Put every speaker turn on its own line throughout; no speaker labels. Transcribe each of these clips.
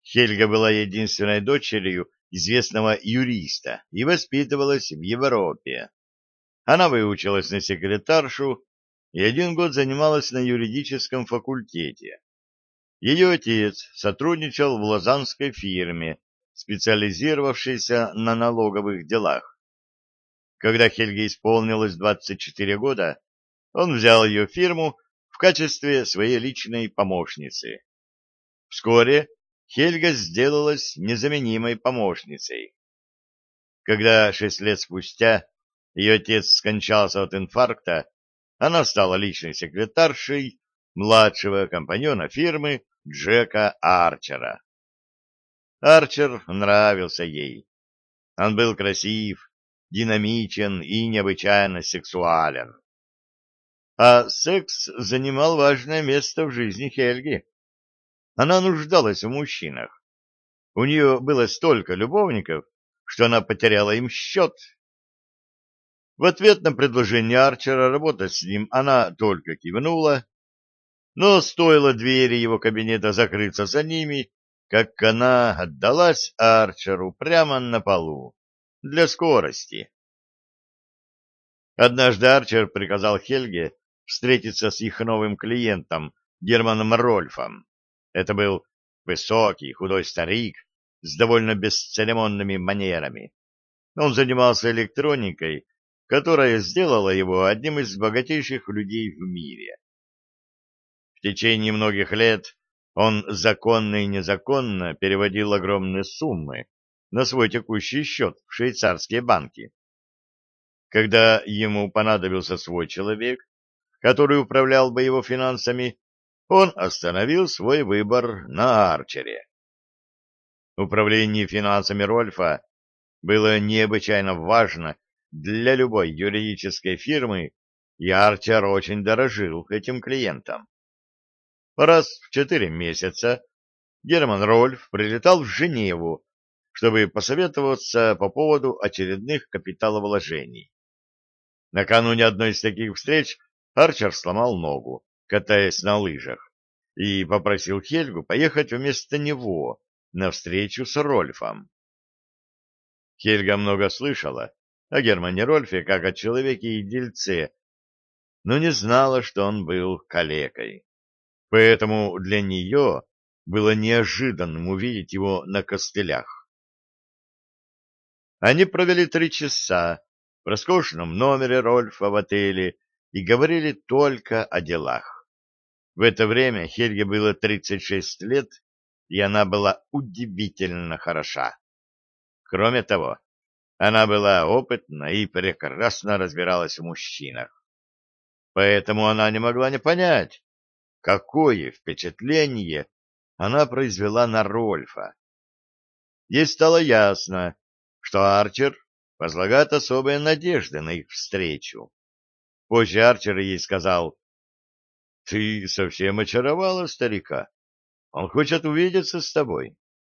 Хельга была единственной дочерью известного юриста и воспитывалась в Европе. Она выучилась на секретаршу и 1 год занималась на юридическом факультете. Ее отец сотрудничал в лозаннской фирме, специализировавшейся на налоговых делах. Когда Хельге исполнилось 24 года, он взял ее фирму в качестве своей личной помощницы. Вскоре Хельга сделалась незаменимой помощницей. Когда 6 лет спустя ее отец скончался от инфаркта, она стала личной секретаршей младшего компаньона фирмы Джека Арчера. Арчер нравился ей. Он был красив, динамичен и необычайно сексуален. А секс занимал важное место в жизни Хельги. Она нуждалась в мужчинах. У нее было столько любовников, что она потеряла им счет. В ответ на предложение Арчера работать с ним она только кивнула, но стоило двери его кабинета закрыться за ними, как она отдалась Арчеру прямо на полу, для скорости. Однажды Арчер приказал Хельге встретиться с их новым клиентом, Германом Рольфом. Это был высокий, худой старик с довольно бесцеремонными манерами. Он занимался электроникой, которая сделала его одним из богатейших людей в мире. В течение многих лет он законно и незаконно переводил огромные суммы на свой текущий счет в швейцарские банки. Когда ему понадобился свой человек, который управлял бы его финансами, он остановил свой выбор на Арчере. Управление финансами Рольфа было необычайно важно для любой юридической фирмы, и Арчер очень дорожил этим клиентом. Раз в 4 месяца Герман Рольф прилетал в Женеву, чтобы посоветоваться по поводу очередных капиталовложений. Накануне одной из таких встреч Арчер сломал ногу, катаясь на лыжах, и попросил Хельгу поехать вместо него на встречу с Рольфом. Хельга много слышала о Германе Рольфе как о человеке и дельце, но не знала, что он был калекой. Поэтому для нее было неожиданным увидеть его на костылях. Они провели 3 часа в роскошном номере Рольфа в отеле и говорили только о делах. В это время Хельге было 36 лет, и она была удивительно хороша. Кроме того, она была опытна и прекрасно разбиралась в мужчинах. Поэтому она не могла не понять, какое впечатление она произвела на Рольфа. Ей стало ясно, что Арчер возлагает особые надежды на их встречу. Позже Арчер ей сказал: «Ты совсем очаровала старика. Он хочет увидеться с тобой».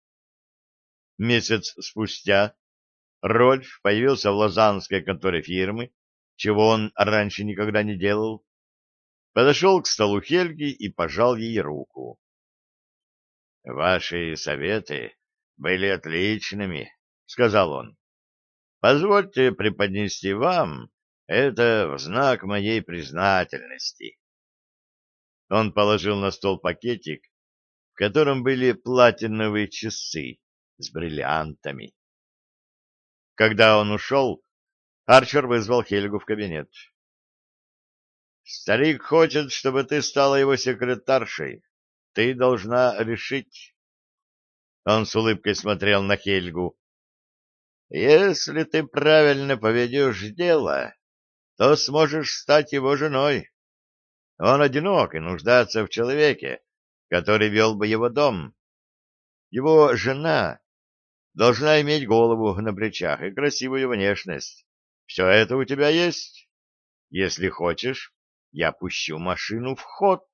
Месяц спустя Рольф появился в лозаннской конторе фирмы, чего он раньше никогда не делал. Подошел к столу Хельги и пожал ей руку. — Ваши советы были отличными, — сказал он. — Позвольте преподнести вам это в знак моей признательности. Он положил на стол пакетик, в котором были платиновые часы с бриллиантами. Когда он ушел, Арчер вызвал Хельгу в кабинет. — Старик хочет, чтобы ты стала его секретаршей. Ты должна решить. Он с улыбкой смотрел на Хельгу. — Если ты правильно поведешь дело, то сможешь стать его женой. Он одинок и нуждается в человеке, который вел бы его дом. Его жена должна иметь голову на плечах и красивую внешность. Все это у тебя есть? Если хочешь, я пущу машину в ход.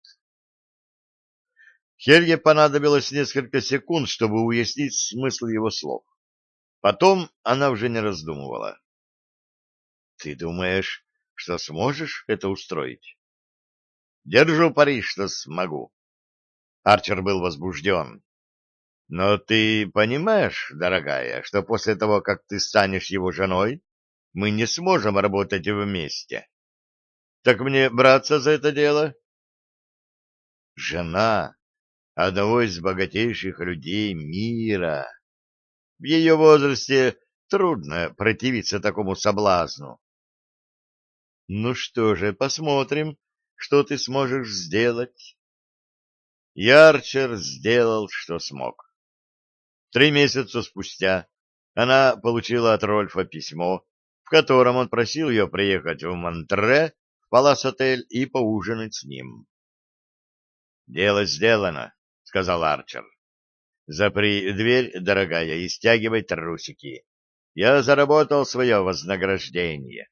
Хельге понадобилось несколько секунд, чтобы уяснить смысл его слов. Потом она уже не раздумывала. — Ты думаешь, что сможешь это устроить? — Держу пари, что смогу. Арчер был возбужден. Но ты понимаешь, дорогая, что после того, как ты станешь его женой, мы не сможем работать вместе. Так мне браться за это дело? Жена одного из богатейших людей мира. В ее возрасте трудно противиться такому соблазну. Ну что же, посмотрим, что ты сможешь сделать. Ярчер сделал, что смог. 3 месяца спустя она получила от Рольфа письмо, в котором он просил ее приехать в Монтре, в Палас-отель и поужинать с ним. «Дело сделано», — сказал Арчер. «Запри дверь, дорогая, и стягивай трусики. Я заработал свое вознаграждение».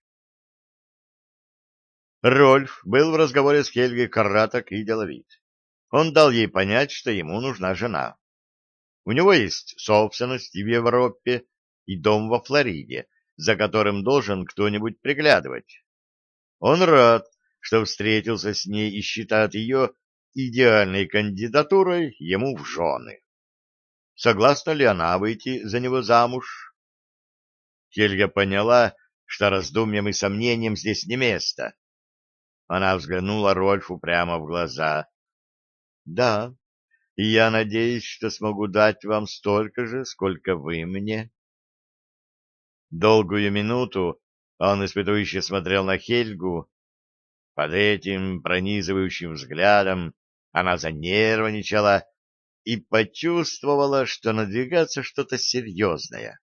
Рольф был в разговоре с Хельгой краток и деловит. Он дал ей понять, что ему нужна жена. У него есть собственность и в Европе, и дом во Флориде, за которым должен кто-нибудь приглядывать. Он рад, что встретился с ней и считает ее идеальной кандидатурой ему в жены. Согласна ли она выйти за него замуж? Хельга поняла, что раздумьям и сомнениям здесь не место. Она взглянула Рольфу прямо в глаза. — Да, и я надеюсь, что смогу дать вам столько же, сколько вы мне. Долгую минуту он испытующе смотрел на Хельгу. Под этим пронизывающим взглядом она занервничала и почувствовала, что надвигается что-то серьезное.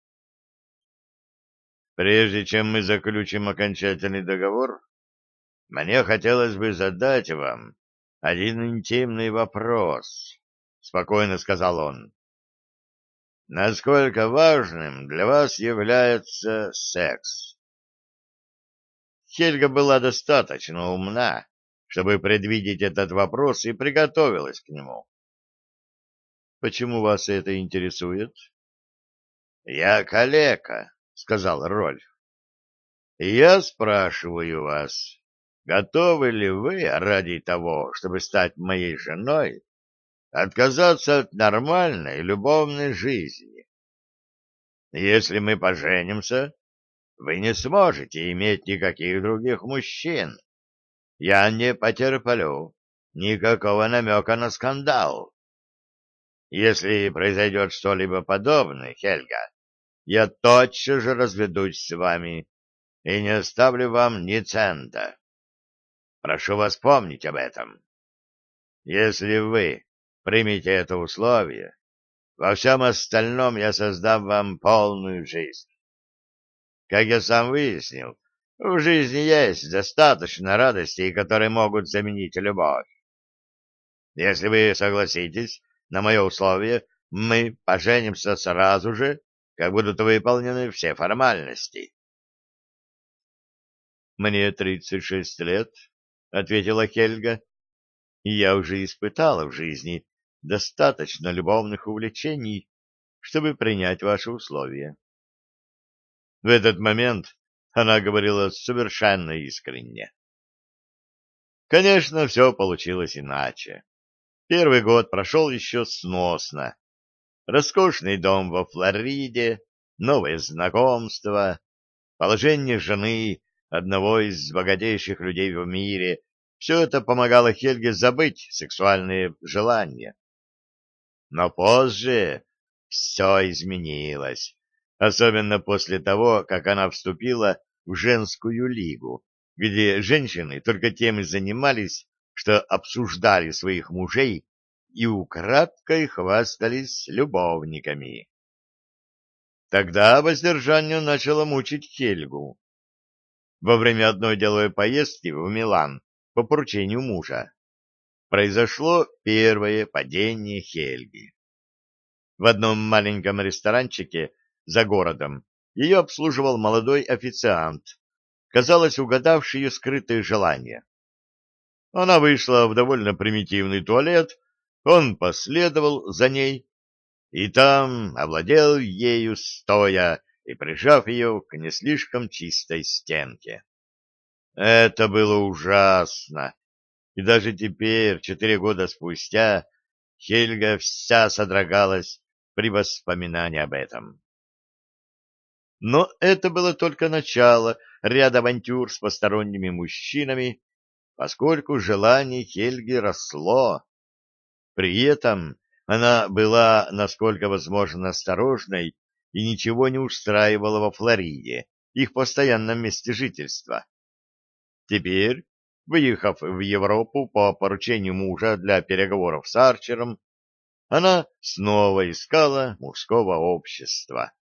Прежде чем мы заключим окончательный договор, мне хотелось бы задать вам один интимный вопрос, — спокойно сказал он. Насколько важным для вас является секс? Хельга была достаточно умна, чтобы предвидеть этот вопрос, и приготовилась к нему. — Почему вас это интересует? — Я калека, — сказал Рольф. — Я спрашиваю вас, готовы ли вы ради того, чтобы стать моей женой, отказаться от нормальной любовной жизни? Если мы поженимся, вы не сможете иметь никаких других мужчин. Я не потерплю никакого намека на скандал. Если произойдет что-либо подобное, Хельга, я тотчас же разведусь с вами и не оставлю вам ни цента. Прошу вас помнить об этом. Если вы примете это условие, во всем остальном я создам вам полную жизнь. Как я сам выяснил, в жизни есть достаточно радостей, которые могут заменить любовь. Если вы согласитесь на мое условие, мы поженимся сразу же, как будут выполнены все формальности. — Мне 36 лет, — ответила Хельга, — и я уже испытала в жизни достаточно любовных увлечений, чтобы принять ваши условия. В этот момент она говорила совершенно искренне. Конечно, все получилось иначе. Первый год прошел еще сносно. Роскошный дом во Флориде, новые знакомства, положение жены одного из богатейших людей в мире — все это помогало Хельге забыть сексуальные желания. Но позже все изменилось, особенно после того, как она вступила в женскую лигу, где женщины только тем и занимались, что обсуждали своих мужей и украдкой хвастались любовниками. Тогда воздержание начало мучить Хельгу. Во время одной деловой поездки в Милан по поручению мужа произошло первое падение Хельги. В одном маленьком ресторанчике за городом ее обслуживал молодой официант, казалось, угадавший ее скрытые желания. Она вышла в довольно примитивный туалет, он последовал за ней, и там овладел ею стоя и прижав ее к не слишком чистой стенке. Это было ужасно, и даже теперь, 4 года спустя, Хельга вся содрогалась при воспоминании об этом. Но это было только начало ряда авантюр с посторонними мужчинами, поскольку желание Хельги росло. При этом она была, насколько возможно, осторожной и ничего не устраивала во Флориде, их постоянном месте жительства. Теперь, выехав в Европу по поручению мужа для переговоров с Арчером, она снова искала мужского общества.